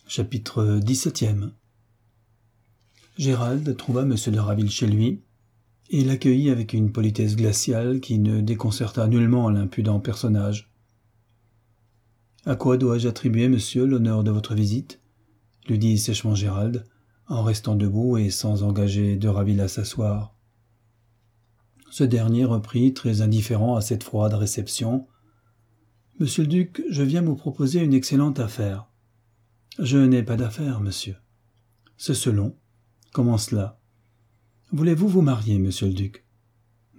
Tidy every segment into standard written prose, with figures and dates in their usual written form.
Chapitre 17. Gérald trouva M. de Raville chez lui, et l'accueillit avec une politesse glaciale qui ne déconcerta nullement l'impudent personnage. « À quoi dois-je attribuer, monsieur, l'honneur de votre visite ?» lui dit sèchement Gérald, en restant debout et sans engager de Raville à s'asseoir. Ce dernier reprit, très indifférent à cette froide réception. « Monsieur le duc, je viens vous proposer une excellente affaire. » « Je n'ai pas d'affaire, monsieur. »« C'est selon. Comment cela ? Voulez-vous vous marier, monsieur le duc ?»« Monsieur, »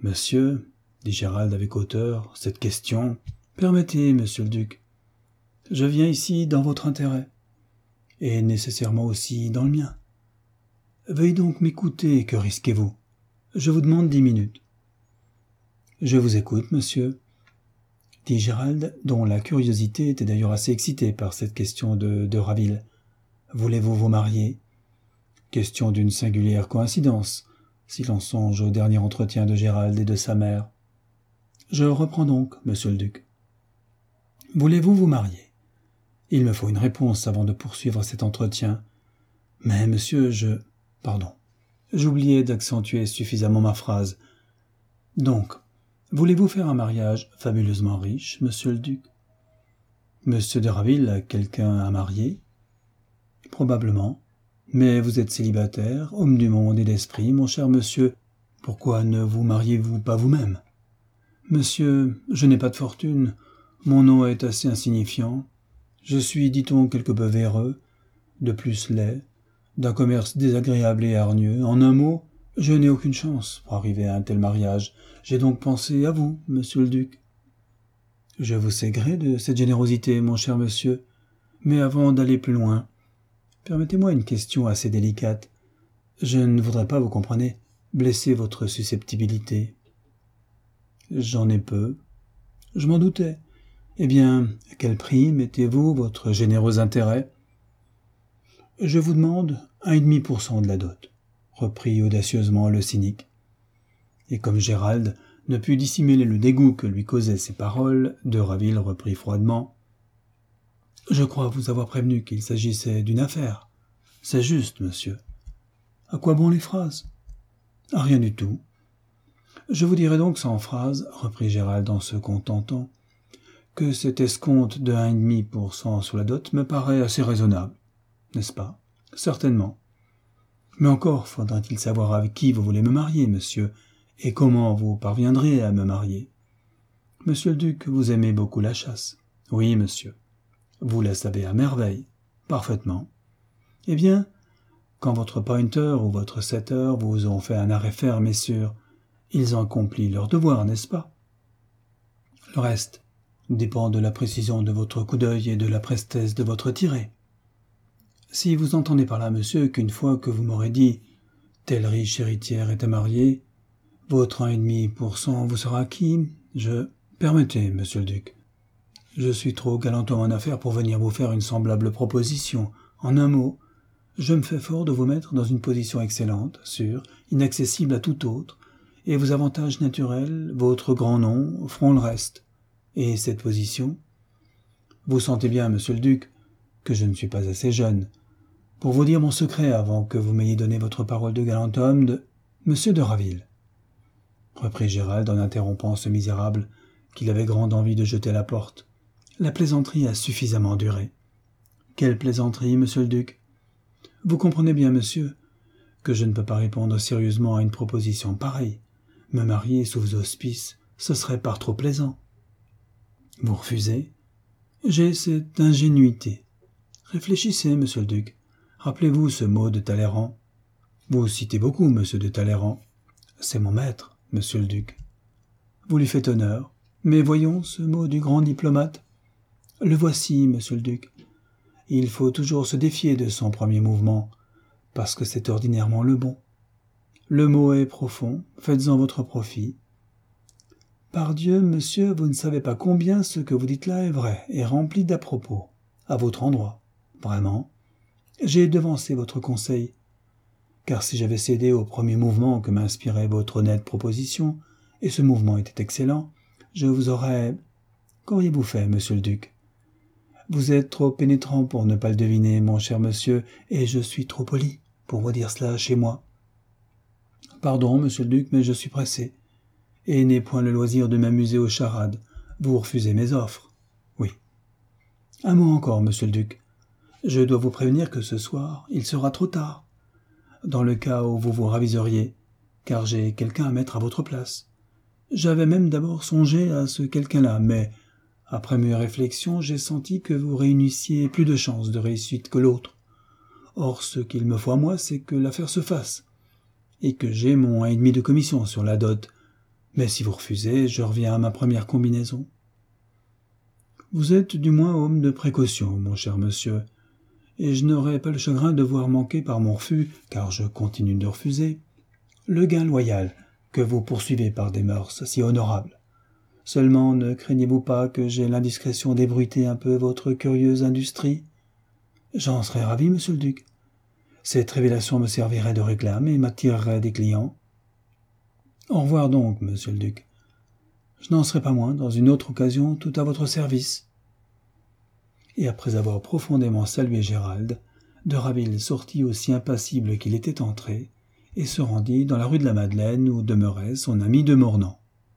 dit Gérald avec hauteur, « cette question... »« Permettez, monsieur le duc. Je viens ici dans votre intérêt, et nécessairement aussi dans le mien. Veuillez donc m'écouter, que risquez-vous ? Je vous demande 10 minutes. »« Je vous écoute, monsieur. » dit Gérald, dont la curiosité était d'ailleurs assez excitée par cette question de Raville. « Voulez-vous vous marier ?» Question d'une singulière coïncidence, si l'on songe au dernier entretien de Gérald et de sa mère. « Je reprends donc, monsieur le duc. Voulez-vous vous marier ? Il me faut une réponse avant de poursuivre cet entretien. Mais, monsieur, Pardon, j'oubliais d'accentuer suffisamment ma phrase. Donc, voulez-vous faire un mariage fabuleusement riche, monsieur le duc ? Monsieur de Raville a quelqu'un à marier ? Probablement. Mais vous êtes célibataire, homme du monde et d'esprit, mon cher monsieur. Pourquoi ne vous mariez-vous pas vous-même ? Monsieur, je n'ai pas de fortune. Mon nom est assez insignifiant. Je suis, dit-on, quelque peu véreux, de plus laid, d'un commerce désagréable et hargneux. En un mot, je n'ai aucune chance pour arriver à un tel mariage. J'ai donc pensé à vous, monsieur le duc. Je vous sais gré de cette générosité, mon cher monsieur, mais avant d'aller plus loin, permettez-moi une question assez délicate. Je ne voudrais pas, vous comprenez, blesser votre susceptibilité. J'en ai peu. Je m'en doutais. Eh bien, à quel prix mettez-vous votre généreux intérêt ? Je vous demande 1,5% de la dot, reprit audacieusement le cynique. Et comme Gérald ne put dissimuler le dégoût que lui causaient ces paroles, de Raville reprit froidement. « Je crois vous avoir prévenu qu'il s'agissait d'une affaire. C'est juste, monsieur. À quoi bon les phrases ? À rien du tout. Je vous dirai donc sans phrase, reprit Gérald en se contentant, que cet escompte de 1,5% sur la dot me paraît assez raisonnable, n'est-ce pas ? Certainement. Mais encore faudra-t-il savoir avec qui vous voulez me marier, monsieur, et comment vous parviendrez à me marier. Monsieur le duc, vous aimez beaucoup la chasse. Oui, monsieur. Vous la savez à merveille. Parfaitement. Eh bien, quand votre pointer ou votre setter vous ont fait un arrêt ferme et sûr, ils ont accompli leur devoir, n'est-ce pas ? Le reste dépend de la précision de votre coup d'œil et de la prestesse de votre tirée. Si vous entendez par là, monsieur, qu'une fois que vous m'aurez dit « telle riche héritière est à marier », votre 1,5% vous sera acquis, Permettez, monsieur le duc. Je suis trop galant homme en affaires pour venir vous faire une semblable proposition. En un mot, je me fais fort de vous mettre dans une position excellente, sûre, inaccessible à tout autre, et vos avantages naturels, votre grand nom, feront le reste. Et cette position ? Vous sentez bien, monsieur le duc, que je ne suis pas assez jeune pour vous dire mon secret avant que vous m'ayez donné votre parole de galant homme de... Monsieur de Raville, reprit Gérald en interrompant ce misérable qu'il avait grande envie de jeter à la porte. La plaisanterie a suffisamment duré. Quelle plaisanterie, monsieur le duc ? Vous comprenez bien, monsieur, que je ne peux pas répondre sérieusement à une proposition pareille. Me marier sous vos auspices, ce serait par trop plaisant. Vous refusez ? J'ai cette ingénuité. Réfléchissez, monsieur le duc. Rappelez-vous ce mot de Talleyrand. Vous citez beaucoup, monsieur de Talleyrand. C'est mon maître, monsieur le duc. Vous lui faites honneur. Mais voyons ce mot du grand diplomate. Le voici, monsieur le duc. Il faut toujours se défier de son premier mouvement, parce que c'est ordinairement le bon. Le mot est profond, faites-en votre profit. Pardieu, monsieur, vous ne savez pas combien ce que vous dites là est vrai et rempli d'à-propos, à votre endroit. Vraiment, j'ai devancé votre conseil, car si j'avais cédé au premier mouvement que m'inspirait votre honnête proposition, et ce mouvement était excellent, je vous aurais... Qu'auriez-vous fait, monsieur le duc ? Vous êtes trop pénétrant pour ne pas le deviner, mon cher monsieur, et je suis trop poli pour vous dire cela chez moi. Pardon, monsieur le duc, mais je suis pressé, et n'ai point le loisir de m'amuser aux charades. Vous refusez mes offres. Oui. Un mot encore, monsieur le duc. Je dois vous prévenir que ce soir, il sera trop tard, dans le cas où vous vous raviseriez, car j'ai quelqu'un à mettre à votre place. J'avais même d'abord songé à ce quelqu'un-là, mais après mes réflexions, j'ai senti que vous réunissiez plus de chances de réussite que l'autre. Or, ce qu'il me faut à moi, c'est que l'affaire se fasse, et que j'ai mon 1,5 de commission sur la dot. Mais si vous refusez, je reviens à ma première combinaison. Vous êtes du moins homme de précaution, mon cher monsieur, et je n'aurai pas le chagrin de voir manquer par mon refus, car je continue de refuser, le gain loyal que vous poursuivez par des mœurs si honorables. Seulement, ne craignez-vous pas que j'aie l'indiscrétion d'ébruiter un peu votre curieuse industrie? J'en serais ravi, monsieur le duc. Cette révélation me servirait de réclame et m'attirerait des clients. Au revoir donc, monsieur le duc. Je n'en serai pas moins, dans une autre occasion, tout à votre service. Et après avoir profondément salué Gérald, de Raville sortit aussi impassible qu'il était entré, et se rendit dans la rue de la Madeleine où demeurait son ami de Mornan.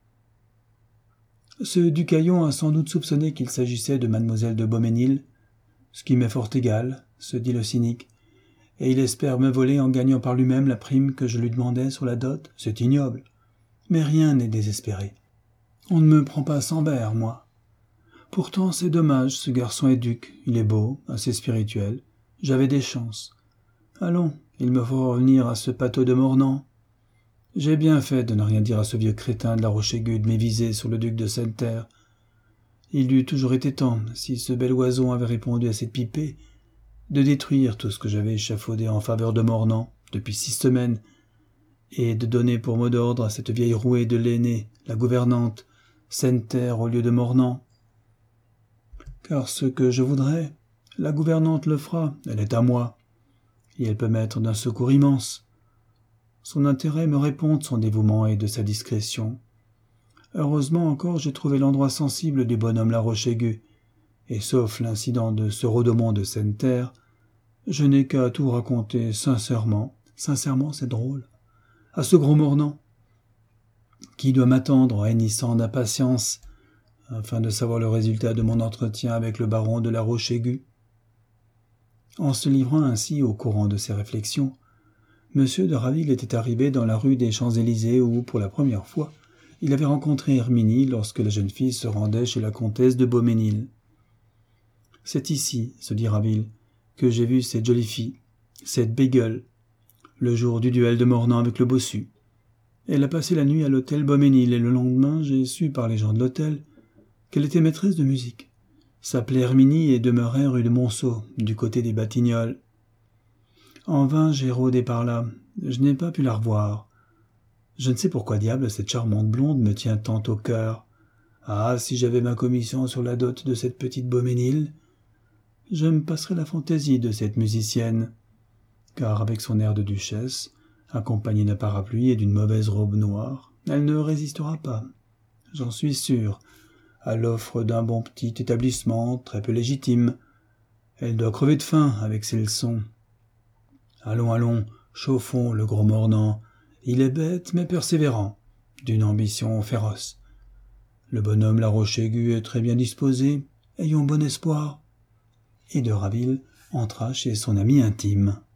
Ce Ducaillon a sans doute soupçonné qu'il s'agissait de mademoiselle de Beaumesnil, ce qui m'est fort égal, se dit le cynique, et il espère me voler en gagnant par lui-même la prime que je lui demandais sur la dot. C'est ignoble, mais rien n'est désespéré. On ne me prend pas sans verre, moi. Pourtant, c'est dommage, ce garçon est duc, il est beau, assez spirituel, j'avais des chances. Allons, il me faut revenir à ce pâteau de Mornan. J'ai bien fait de ne rien dire à ce vieux crétin de la Roche-Aiguë de m'éviser sur le duc de Santerre. Il eût toujours été temps, si ce bel oiseau avait répondu à cette pipée, de détruire tout ce que j'avais échafaudé en faveur de Mornan depuis 6 semaines, et de donner pour mot d'ordre à cette vieille rouée de l'aînée, la gouvernante, Santerre au lieu de Mornan. Car ce que je voudrais, la gouvernante le fera, elle est à moi, et elle peut m'être d'un secours immense. Son intérêt me répond de son dévouement et de sa discrétion. Heureusement encore, j'ai trouvé l'endroit sensible du bonhomme La Roche-Aiguë, et sauf l'incident de ce Rhodomont de Santerre, je n'ai qu'à tout raconter sincèrement, c'est drôle, à ce gros Mornan, qui doit m'attendre hennissant d'impatience, afin de savoir le résultat de mon entretien avec le baron de La Roche-Aiguë. En se livrant ainsi au courant de ses réflexions, M. de Raville était arrivé dans la rue des Champs-Élysées où, pour la première fois, il avait rencontré Herminie lorsque la jeune fille se rendait chez la comtesse de Beaumesnil. « C'est ici, se dit Raville, que j'ai vu cette jolie fille, cette bégueule, le jour du duel de Mornan avec le bossu. Elle a passé la nuit à l'hôtel Beaumesnil et le lendemain, j'ai su par les gens de l'hôtel qu'elle était maîtresse de musique, s'appelait Herminie et demeurait rue de Monceau, du côté des Batignolles. En vain j'ai rôdé par là, je n'ai pas pu la revoir. Je ne sais pourquoi diable cette charmante blonde me tient tant au cœur. Ah, si j'avais ma commission sur la dot de cette petite Beaumesnil, je me passerais la fantaisie de cette musicienne, car avec son air de duchesse, accompagnée d'un parapluie et d'une mauvaise robe noire, elle ne résistera pas, j'en suis sûr, à l'offre d'un bon petit établissement très peu légitime. Elle doit crever de faim avec ses leçons. Allons, allons, chauffons le gros Mornan. Il est bête mais persévérant, d'une ambition féroce. Le bonhomme La Roche-Aiguë est très bien disposé, ayons bon espoir. Et de Raville entra chez son ami intime.